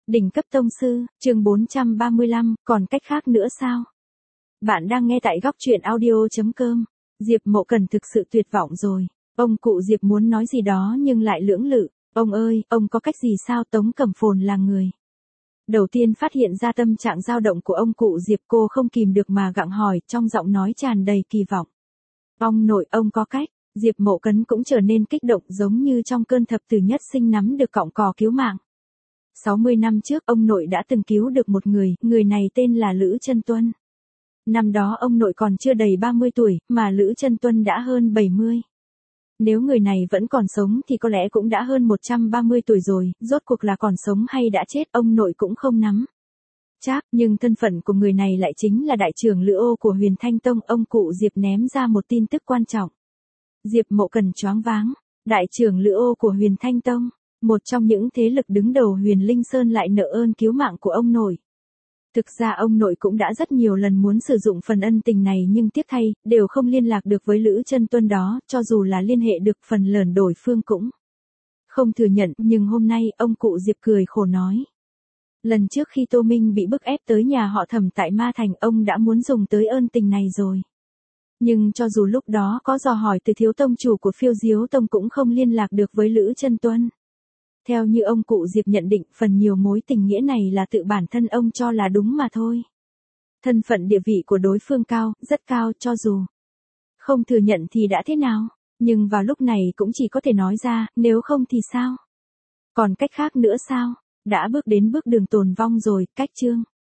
Đỉnh cấp tông sư, chương 435, còn cách khác nữa sao? Bạn đang nghe tại góc truyện audio.com. Diệp Mộ Cần thực sự tuyệt vọng rồi. Ông cụ Diệp muốn nói gì đó nhưng lại lưỡng lự. Ông ơi, ông có cách gì sao? Tống Cẩm Phồn là người đầu tiên phát hiện ra tâm trạng dao động của ông cụ Diệp, cô không kìm được mà gặng hỏi, trong giọng nói tràn đầy kỳ vọng. Ông nội, ông có cách. Diệp Mộ Cấn cũng trở nên kích động, giống như trong cơn thập tử nhất sinh nắm được cọng cò cứu mạng. 60 năm trước, ông nội đã từng cứu được một người này tên là Lữ Chân Tuân. Năm đó ông nội còn chưa đầy 30 tuổi, mà Lữ Chân Tuân đã hơn 70. Nếu người này vẫn còn sống thì có lẽ cũng đã hơn 130 tuổi rồi, rốt cuộc là còn sống hay đã chết ông nội cũng không nắm chắc, nhưng thân phận của người này lại chính là đại trưởng Lữ Ô của Huyền Thanh Tông. Ông cụ Diệp ném ra một tin tức quan trọng. Diệp Mộ Cần choáng váng. Đại trưởng Lữ Ô của Huyền Thanh Tông, một trong những thế lực đứng đầu Huyền Linh Sơn, lại nợ ơn cứu mạng của ông nội. Thực ra ông nội cũng đã rất nhiều lần muốn sử dụng phần ân tình này, nhưng tiếc thay, đều không liên lạc được với Lữ Chân Tuân đó, cho dù là liên hệ được phần lớn đối phương cũng không thừa nhận. Nhưng hôm nay, ông cụ Diệp cười khổ nói. Lần trước khi Tô Minh bị bức ép tới nhà họ Thẩm tại Ma Thành, ông đã muốn dùng tới ơn tình này rồi. Nhưng cho dù lúc đó có dò hỏi từ thiếu tông chủ của Phiêu Diếu Tông cũng không liên lạc được với Lữ Chân Tuân. Theo như ông cụ Diệp nhận định, phần nhiều mối tình nghĩa này là tự bản thân ông cho là đúng mà thôi. Thân phận địa vị của đối phương cao, rất cao, cho dù không thừa nhận thì đã thế nào, nhưng vào lúc này cũng chỉ có thể nói ra, nếu không thì sao? Còn cách khác nữa sao? Đã bước đến bước đường tồn vong rồi, cách chương